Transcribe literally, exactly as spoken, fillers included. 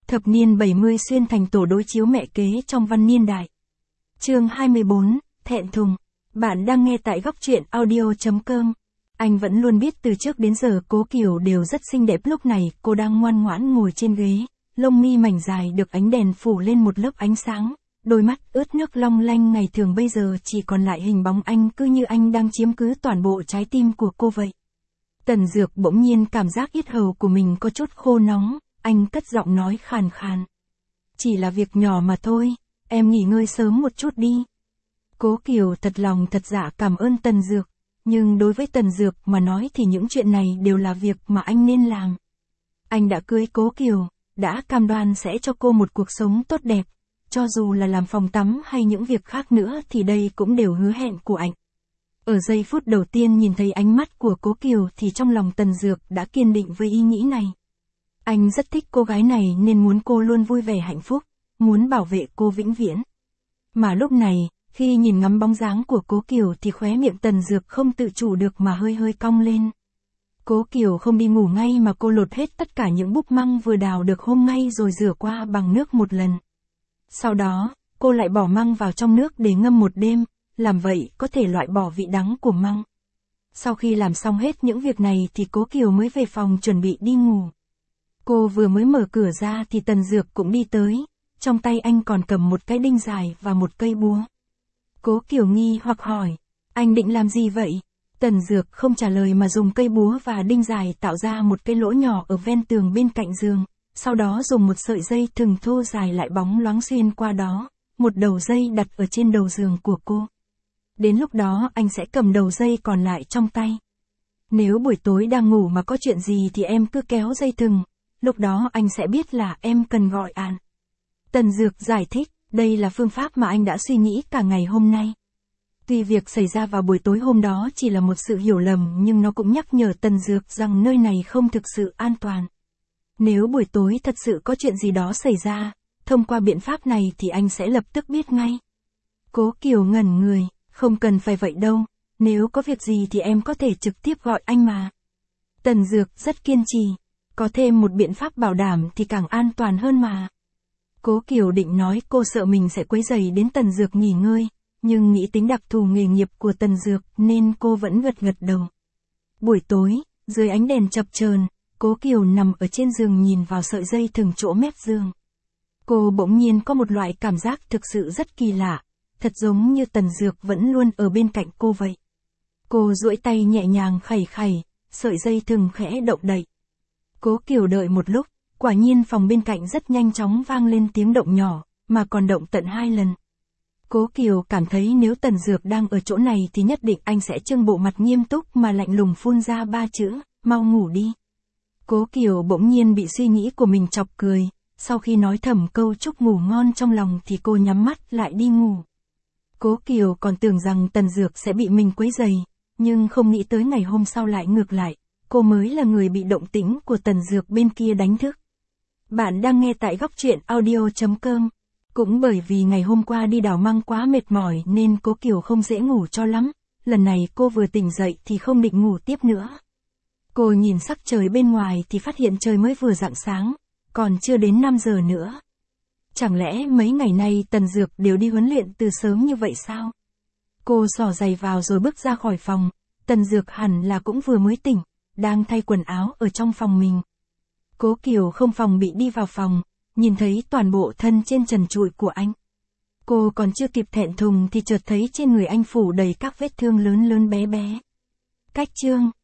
Thập niên bảy mươi xuyên thành tổ đối chiếu mẹ kế trong văn niên đại. Chương hai mươi bốn, thẹn thùng. Bạn đang nghe tại góc truyện audio chấm com. Anh vẫn luôn biết từ trước đến giờ Cố Kiều đều rất xinh đẹp, lúc này cô đang ngoan ngoãn ngồi trên ghế, lông mi mảnh dài được ánh đèn phủ lên một lớp ánh sáng, đôi mắt ướt nước long lanh ngày thường bây giờ chỉ còn lại hình bóng anh, cứ như anh đang chiếm cứ toàn bộ trái tim của cô vậy. Tần Dược bỗng nhiên cảm giác yết hầu của mình có chút khô nóng, anh cất giọng nói khàn khàn. Chỉ là việc nhỏ mà thôi, em nghỉ ngơi sớm một chút đi. Cố Kiều thật lòng thật dạ cảm ơn Tần Dược, nhưng đối với Tần Dược mà nói thì những chuyện này đều là việc mà anh nên làm. Anh đã cưới Cố Kiều, đã cam đoan sẽ cho cô một cuộc sống tốt đẹp, cho dù là làm phòng tắm hay những việc khác nữa thì đây cũng đều hứa hẹn của anh. Ở giây phút đầu tiên nhìn thấy ánh mắt của Cố Kiều thì trong lòng Tần Dược đã kiên định với ý nghĩ này. Anh rất thích cô gái này nên muốn cô luôn vui vẻ hạnh phúc, muốn bảo vệ cô vĩnh viễn. Mà lúc này, khi nhìn ngắm bóng dáng của Cố Kiều thì khóe miệng Tần Dược không tự chủ được mà hơi hơi cong lên. Cố Kiều không đi ngủ ngay mà cô lột hết tất cả những búp măng vừa đào được hôm nay rồi rửa qua bằng nước một lần. Sau đó, cô lại bỏ măng vào trong nước để ngâm một đêm, làm vậy có thể loại bỏ vị đắng của măng. Sau khi làm xong hết những việc này thì Cố Kiều mới về phòng chuẩn bị đi ngủ. Cô vừa mới mở cửa ra thì Tần Dược cũng đi tới, trong tay anh còn cầm một cái đinh dài và một cây búa. Cố Kiều nghi hoặc hỏi, anh định làm gì vậy? Tần Dược không trả lời mà dùng cây búa và đinh dài tạo ra một cái lỗ nhỏ ở ven tường bên cạnh giường, sau đó dùng một sợi dây thừng thô dài lại bóng loáng xuyên qua đó, một đầu dây đặt ở trên đầu giường của cô. Đến lúc đó anh sẽ cầm đầu dây còn lại trong tay. Nếu buổi tối đang ngủ mà có chuyện gì thì em cứ kéo dây thừng, lúc đó anh sẽ biết là em cần gọi an. Tần Dược giải thích, đây là phương pháp mà anh đã suy nghĩ cả ngày hôm nay. Tuy việc xảy ra vào buổi tối hôm đó chỉ là một sự hiểu lầm nhưng nó cũng nhắc nhở Tần Dược rằng nơi này không thực sự an toàn. Nếu buổi tối thật sự có chuyện gì đó xảy ra, thông qua biện pháp này thì anh sẽ lập tức biết ngay. Cố Kiều ngẩn người, không cần phải vậy đâu, nếu có việc gì thì em có thể trực tiếp gọi anh mà. Tần Dược rất kiên trì, có thêm một biện pháp bảo đảm thì càng an toàn hơn mà. Cố Kiều định nói cô sợ mình sẽ quấy rầy đến Tần Dược nghỉ ngơi, nhưng nghĩ tính đặc thù nghề nghiệp của Tần Dược nên cô vẫn gật gật đầu. Buổi tối, dưới ánh đèn chập chờn, Cố Kiều nằm ở trên giường nhìn vào sợi dây thừng chỗ mép giường. Cô bỗng nhiên có một loại cảm giác thực sự rất kỳ lạ, thật giống như Tần Dược vẫn luôn ở bên cạnh cô vậy. Cô duỗi tay nhẹ nhàng khẩy khẩy, sợi dây thừng khẽ động đậy. Cố Kiều đợi một lúc, quả nhiên phòng bên cạnh rất nhanh chóng vang lên tiếng động nhỏ, mà còn động tận hai lần. Cố Kiều cảm thấy nếu Tần Dược đang ở chỗ này thì nhất định anh sẽ trưng bộ mặt nghiêm túc mà lạnh lùng phun ra ba chữ, mau ngủ đi. Cố Kiều bỗng nhiên bị suy nghĩ của mình chọc cười, sau khi nói thầm câu chúc ngủ ngon trong lòng thì cô nhắm mắt lại đi ngủ. Cố Kiều còn tưởng rằng Tần Dược sẽ bị mình quấy rầy, nhưng không nghĩ tới ngày hôm sau lại ngược lại, cô mới là người bị động tĩnh của Tần Dược bên kia đánh thức. Bạn đang nghe tại góc truyện audio chấm com. Cũng bởi vì ngày hôm qua đi đào măng quá mệt mỏi nên Cố Kiều không dễ ngủ cho lắm, lần này cô vừa tỉnh dậy thì không định ngủ tiếp nữa. Cô nhìn sắc trời bên ngoài thì phát hiện trời mới vừa rạng sáng, còn chưa đến năm giờ nữa. Chẳng lẽ mấy ngày nay Tần Dược đều đi huấn luyện từ sớm như vậy sao? Cô xỏ giày vào rồi bước ra khỏi phòng, Tần Dược hẳn là cũng vừa mới tỉnh, đang thay quần áo ở trong phòng mình. Cố Kiều không phòng bị đi vào phòng, nhìn thấy toàn bộ thân trên trần trụi của anh. Cô còn chưa kịp thẹn thùng thì chợt thấy trên người anh phủ đầy các vết thương lớn lớn bé bé. Cách chương